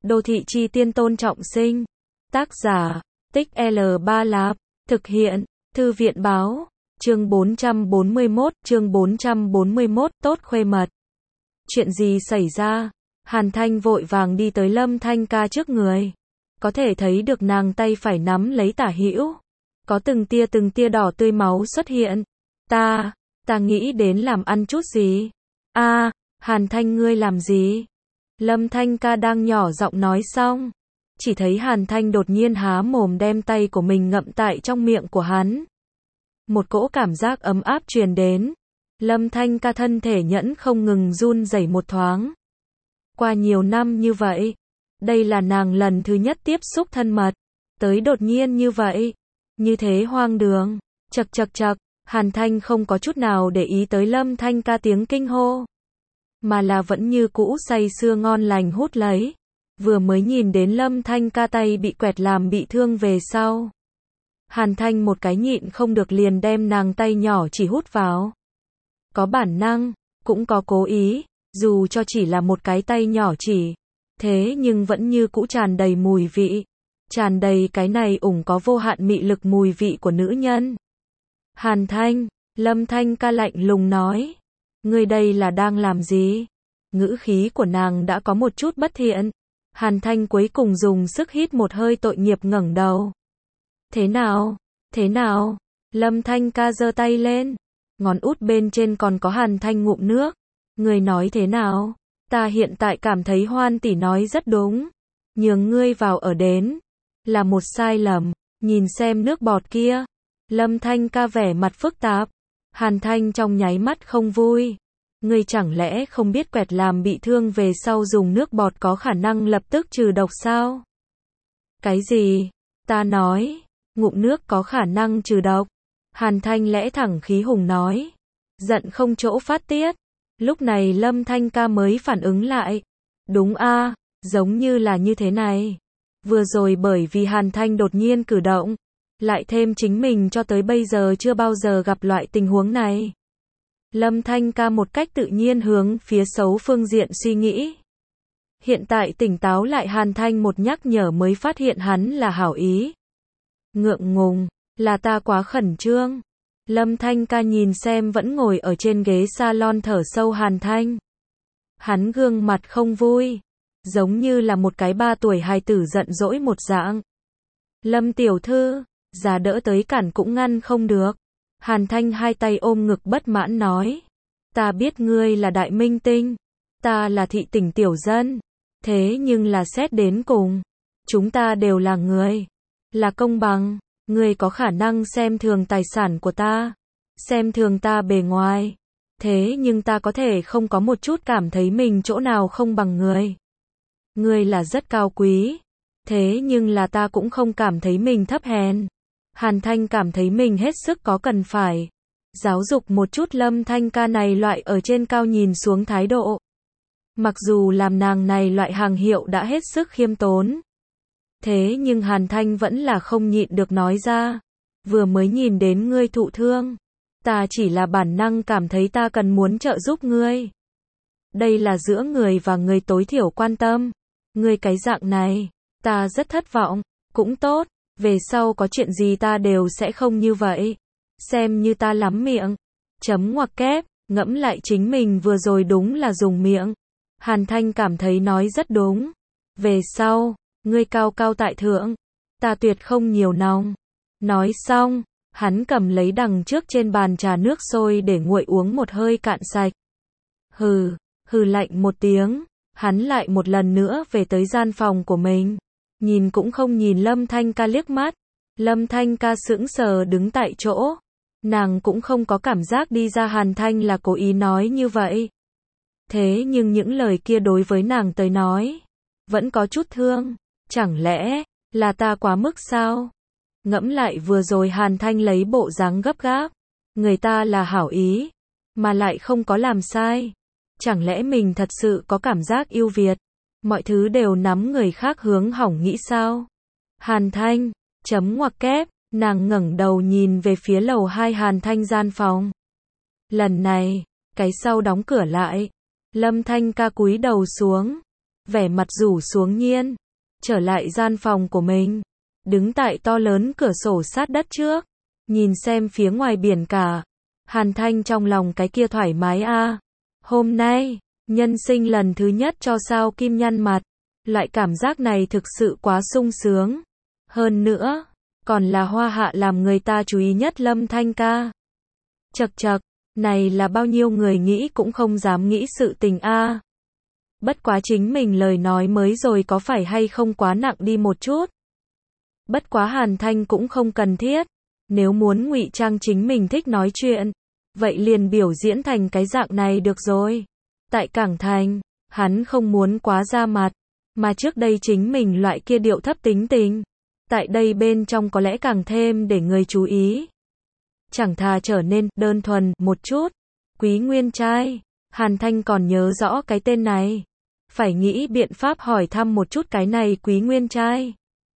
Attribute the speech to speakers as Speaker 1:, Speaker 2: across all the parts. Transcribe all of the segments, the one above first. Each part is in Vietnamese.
Speaker 1: Đô thị chi tiên Tôn Trọng Sinh. Tác giả, Tích L3 Lạp. Thực hiện, Thư viện báo. Chương 441, tốt khuê mật. Chuyện gì xảy ra? Hàn Thanh vội vàng đi tới Lâm Thanh Ca trước người. Có thể thấy được nàng tay phải nắm lấy tả hữu. Có từng tia đỏ tươi máu xuất hiện. Ta nghĩ đến làm ăn chút gì. Hàn Thanh ngươi làm gì? Lâm Thanh Ca đang nhỏ giọng nói xong. Chỉ thấy Hàn Thanh đột nhiên há mồm đem tay của mình ngậm tại trong miệng của hắn. Một cỗ cảm giác ấm áp truyền đến. Lâm Thanh Ca thân thể nhẫn không ngừng run rẩy một thoáng. Qua nhiều năm như vậy, đây là nàng lần thứ nhất tiếp xúc thân mật. Tới đột nhiên như vậy, như thế hoang đường. Chậc, Hàn Thanh không có chút nào để ý tới Lâm Thanh Ca tiếng kinh hô. Mà là vẫn như cũ say sưa ngon lành hút lấy. Vừa mới nhìn đến Lâm Thanh Ca tay bị quẹt làm bị thương về sau. Hàn Thanh một cái nhịn không được liền đem nàng tay nhỏ chỉ hút vào. Có bản năng, cũng có cố ý, dù cho chỉ là một cái tay nhỏ chỉ. Thế nhưng vẫn như cũ tràn đầy mùi vị. Tràn đầy cái này có vô hạn mị lực mùi vị của nữ nhân. Hàn Thanh, Lâm Thanh Ca lạnh lùng nói. Ngươi đây là đang làm gì? Ngữ khí của nàng đã có một chút bất thiện. Hàn Thanh cuối cùng dùng sức hít một hơi tội nghiệp ngẩng đầu. Thế nào? Lâm Thanh Ca giơ tay lên. Ngón út bên trên còn có Hàn Thanh ngụm nước. Ngươi nói thế nào? Ta hiện tại cảm thấy Hoan tỷ nói rất đúng. Nhường ngươi vào ở đến. Là một sai lầm. Nhìn xem nước bọt kia. Lâm Thanh Ca vẻ mặt phức tạp. Hàn Thanh trong nháy mắt không vui. Ngươi chẳng lẽ không biết quẹt làm bị thương về sau dùng nước bọt có khả năng lập tức trừ độc sao? Cái gì? Ta nói, ngụm nước có khả năng trừ độc. Hàn Thanh lẽ thẳng khí hùng nói. Giận không chỗ phát tiết. Lúc này Lâm Thanh Ca mới phản ứng lại. Đúng giống như là như thế này. Vừa rồi bởi vì Hàn Thanh đột nhiên cử động. Lại thêm chính mình cho tới bây giờ chưa bao giờ gặp loại tình huống này. Lâm Thanh Ca một cách tự nhiên hướng phía xấu phương diện suy nghĩ. Hiện tại tỉnh táo lại Hàn Thanh một nhắc nhở mới phát hiện hắn là hảo ý. Ngượng ngùng, là ta quá khẩn trương. Lâm Thanh Ca nhìn xem vẫn ngồi ở trên ghế salon thở sâu Hàn Thanh. Hắn gương mặt không vui. Giống như là một cái 3 tuổi hài tử giận dỗi một dạng. Lâm tiểu thư, già đỡ tới cản cũng ngăn không được. Hàn Thanh hai tay ôm ngực bất mãn nói. Ta biết ngươi là đại minh tinh. Ta là thị tỉnh tiểu dân. Thế nhưng là xét đến cùng. Chúng ta đều là người. Là công bằng. Ngươi có khả năng xem thường tài sản của ta. Xem thường ta bề ngoài. Thế nhưng ta có thể không có một chút cảm thấy mình chỗ nào không bằng ngươi. Ngươi là rất cao quý. Thế nhưng là ta cũng không cảm thấy mình thấp hèn. Hàn Thanh cảm thấy mình hết sức có cần phải giáo dục một chút Lâm Thanh Ca này loại ở trên cao nhìn xuống thái độ. Mặc dù làm nàng này loại hàng hiệu đã hết sức khiêm tốn. Thế nhưng Hàn Thanh vẫn là không nhịn được nói ra. Vừa mới nhìn đến ngươi thụ thương. Ta chỉ là bản năng cảm thấy ta cần muốn trợ giúp ngươi. Đây là giữa người và người tối thiểu quan tâm. Ngươi cái dạng này, ta rất thất vọng. Cũng tốt. Về sau có chuyện gì ta đều sẽ không như vậy. Xem như ta lắm miệng. Chấm ngoặc kép, ngẫm lại chính mình vừa rồi đúng là dùng miệng. Hàn Thanh cảm thấy nói rất đúng. Về sau, ngươi cao cao tại thượng. Ta tuyệt không nhiều nòng. Nói xong, hắn cầm lấy đằng trước trên bàn trà nước sôi để nguội uống một hơi cạn sạch. Hừ lạnh một tiếng. Hắn lại một lần nữa về tới gian phòng của mình. Nhìn cũng không nhìn Lâm Thanh Ca liếc mắt. Lâm Thanh Ca sững sờ đứng tại chỗ. Nàng cũng không có cảm giác đi ra Hàn Thanh là cố ý nói như vậy. Thế nhưng những lời kia đối với nàng tới nói. Vẫn có chút thương. Chẳng lẽ là ta quá mức sao? Ngẫm lại vừa rồi Hàn Thanh lấy bộ dáng gấp gáp. Người ta là hảo ý. Mà lại không có làm sai. Chẳng lẽ mình thật sự có cảm giác yêu Việt? Mọi thứ đều nắm người khác hướng hỏng nghĩ sao? Hàn Thanh, chấm ngoặc kép, nàng ngẩng đầu nhìn về phía lầu 2 Hàn Thanh gian phòng. Lần này, cái sau đóng cửa lại. Lâm Thanh Ca cúi đầu xuống. vẻ mặt rủ xuống Nhiên, trở lại gian phòng của mình, đứng tại to lớn cửa sổ sát đất trước, nhìn xem phía ngoài biển cả. Hàn Thanh trong lòng cái kia thoải mái a. Hôm nay, nhân sinh lần thứ nhất cho sao Kim nhăn mặt, loại cảm giác này thực sự quá sung sướng. Hơn nữa, còn là hoa hạ làm người ta chú ý nhất Lâm Thanh ca. Chậc chậc, này là bao nhiêu người nghĩ cũng không dám nghĩ sự tình a. Bất quá chính mình lời nói mới rồi có phải hay không quá nặng đi một chút. Bất quá Hàn Thanh cũng không cần thiết, nếu muốn ngụy trang chính mình thích nói chuyện, vậy liền biểu diễn thành cái dạng này được rồi. Tại Cảng Thành, hắn không muốn quá ra mặt, mà trước đây chính mình loại kia điệu thấp tính tình, tại đây bên trong có lẽ càng thêm để người chú ý. Chẳng thà trở nên đơn thuần một chút. Quý Nguyên trai, Hàn Thanh còn nhớ rõ cái tên này. Phải nghĩ biện pháp hỏi thăm một chút cái này Quý Nguyên trai.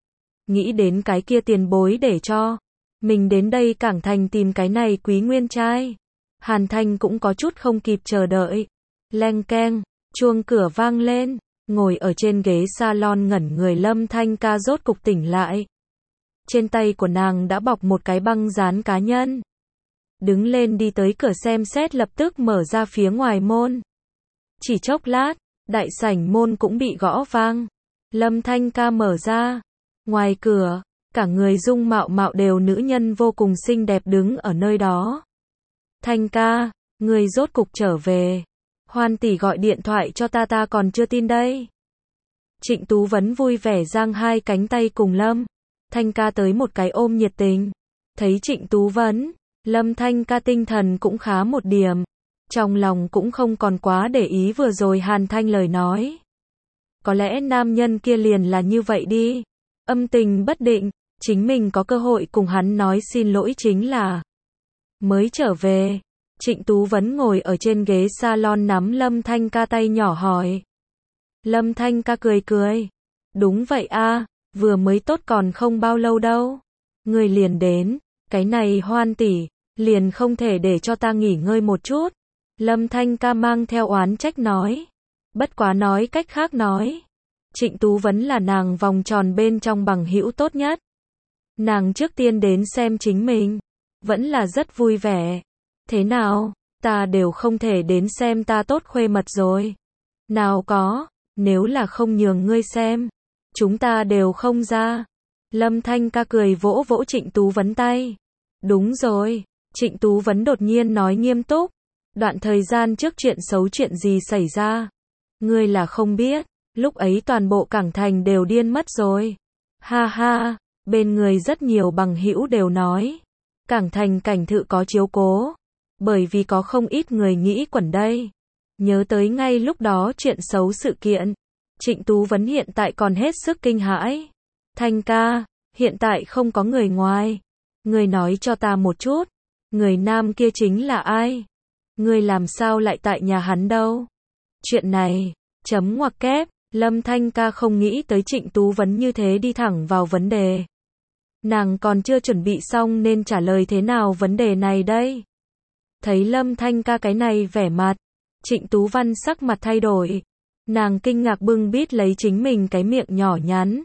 Speaker 1: Nghĩ đến cái kia tiền bối để cho mình đến đây Cảng Thành tìm cái này Quý Nguyên trai. Hàn Thanh cũng có chút không kịp chờ đợi. Leng keng, chuông cửa vang lên, ngồi ở trên ghế salon ngẩn người Lâm Thanh ca rốt cục tỉnh lại. Trên tay của nàng đã bọc một cái băng dán cá nhân. Đứng lên đi tới cửa xem xét, lập tức mở ra phía ngoài môn. Chỉ chốc lát, đại sảnh môn cũng bị gõ vang. Lâm Thanh ca mở ra. Ngoài cửa, cả người dung mạo mạo đều nữ nhân vô cùng xinh đẹp đứng ở nơi đó. Thanh ca, người rốt cục trở về. Hoan tỷ gọi điện thoại cho ta còn chưa tin đây. Trịnh Tú Vấn vui vẻ giang hai cánh tay cùng Lâm Thanh ca tới một cái ôm nhiệt tình. Thấy Trịnh Tú Vấn, Lâm Thanh ca tinh thần cũng khá một điểm. Trong lòng cũng không còn quá để ý vừa rồi Hàn Thanh lời nói. Có lẽ nam nhân kia liền là như vậy đi. Âm tình bất định, chính mình có cơ hội cùng hắn nói xin lỗi chính là. Mới trở về, Trịnh Tú Vấn ngồi ở trên ghế salon nắm Lâm Thanh ca tay nhỏ hỏi. Lâm Thanh ca cười cười. Đúng vậy a, vừa mới tốt còn không bao lâu đâu. Người liền đến, cái này Hoan tỷ, liền không thể để cho ta nghỉ ngơi một chút. Lâm Thanh ca mang theo oán trách nói. Bất quá nói cách khác nói. Trịnh Tú Vấn là nàng vòng tròn bên trong bằng hữu tốt nhất. Nàng trước tiên đến xem chính mình. Vẫn là rất vui vẻ. Thế nào, ta đều không thể đến xem ta tốt khuê mật rồi. Nào có, nếu là không nhường ngươi xem, chúng ta đều không ra. Lâm Thanh ca cười vỗ vỗ Trịnh Tú Vấn tay. Đúng rồi, Trịnh Tú Vấn đột nhiên nói nghiêm túc. Đoạn thời gian trước chuyện xấu chuyện gì xảy ra? Ngươi là không biết, lúc ấy toàn bộ Cảng Thành đều điên mất rồi. Ha ha, bên người rất nhiều bằng hữu đều nói. Cảng Thành cảnh thự có chiếu cố. Bởi vì có không ít người nghĩ quẩn đây. Nhớ tới ngay lúc đó chuyện xấu sự kiện. Trịnh Tú Vấn hiện tại còn hết sức kinh hãi. Thanh ca, hiện tại không có người ngoài. Người nói cho ta một chút. Người nam kia chính là ai? Người làm sao lại tại nhà hắn đâu? Chuyện này, chấm ngoặc kép, Lâm Thanh ca không nghĩ tới Trịnh Tú Vấn như thế đi thẳng vào vấn đề. Nàng còn chưa chuẩn bị xong nên trả lời thế nào vấn đề này đây? Thấy Lâm Thanh ca cái này vẻ mặt, Trịnh Tú Văn sắc mặt thay đổi. Nàng kinh ngạc bưng bít lấy chính mình cái miệng nhỏ nhắn.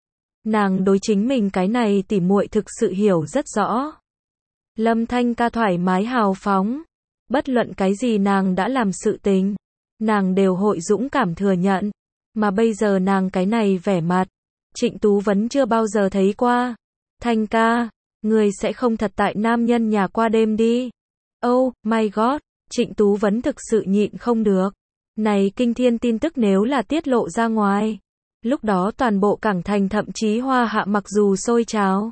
Speaker 1: Nàng đối chính mình cái này tỉ muội thực sự hiểu rất rõ. Lâm Thanh ca thoải mái hào phóng. Bất luận cái gì nàng đã làm sự tình, nàng đều hội dũng cảm thừa nhận. Mà bây giờ nàng cái này vẻ mặt, Trịnh Tú Vấn chưa bao giờ thấy qua. Thanh ca, người sẽ không thật tại nam nhân nhà qua đêm đi. Oh my god, Trịnh Tú Vấn thực sự nhịn không được. Này kinh thiên tin tức nếu là tiết lộ ra ngoài. Lúc đó toàn bộ Cảng Thành thậm chí Hoa Hạ mặc dù sôi trào.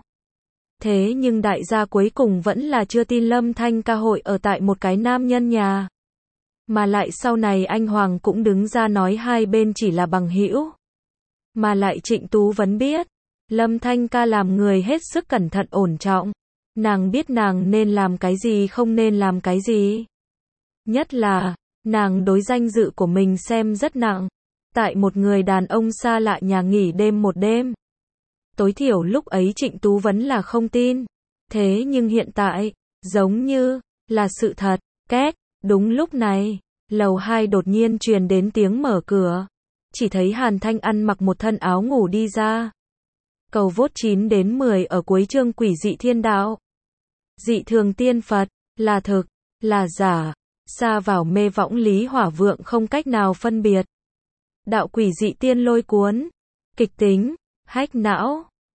Speaker 1: Thế nhưng đại gia cuối cùng vẫn là chưa tin Lâm Thanh ca hội ở tại một cái nam nhân nhà. Mà lại sau này anh Hoàng cũng đứng ra nói hai bên chỉ là bằng hữu. Mà lại Trịnh Tú Vấn biết, Lâm Thanh ca làm người hết sức cẩn thận ổn trọng. Nàng biết nàng nên làm cái gì không nên làm cái gì. Nhất là, nàng đối danh dự của mình xem rất nặng. Tại một người đàn ông xa lạ nhà nghỉ đêm một đêm. Tối thiểu lúc ấy Trịnh Tú Vấn là không tin. Thế nhưng hiện tại, giống như là sự thật. Két, đúng lúc này, lầu 2 đột nhiên truyền đến tiếng mở cửa. chỉ thấy Hàn Thanh ăn mặc một thân áo ngủ đi ra. Cầu vote 9 đến 10 ở cuối chương Quỷ dị thiên đạo. Dị thường tiên Phật, là thực, là giả, sa vào mê võng Lý Hỏa Vượng không cách nào phân biệt. Đạo quỷ dị tiên lôi cuốn, kịch tính, hách não.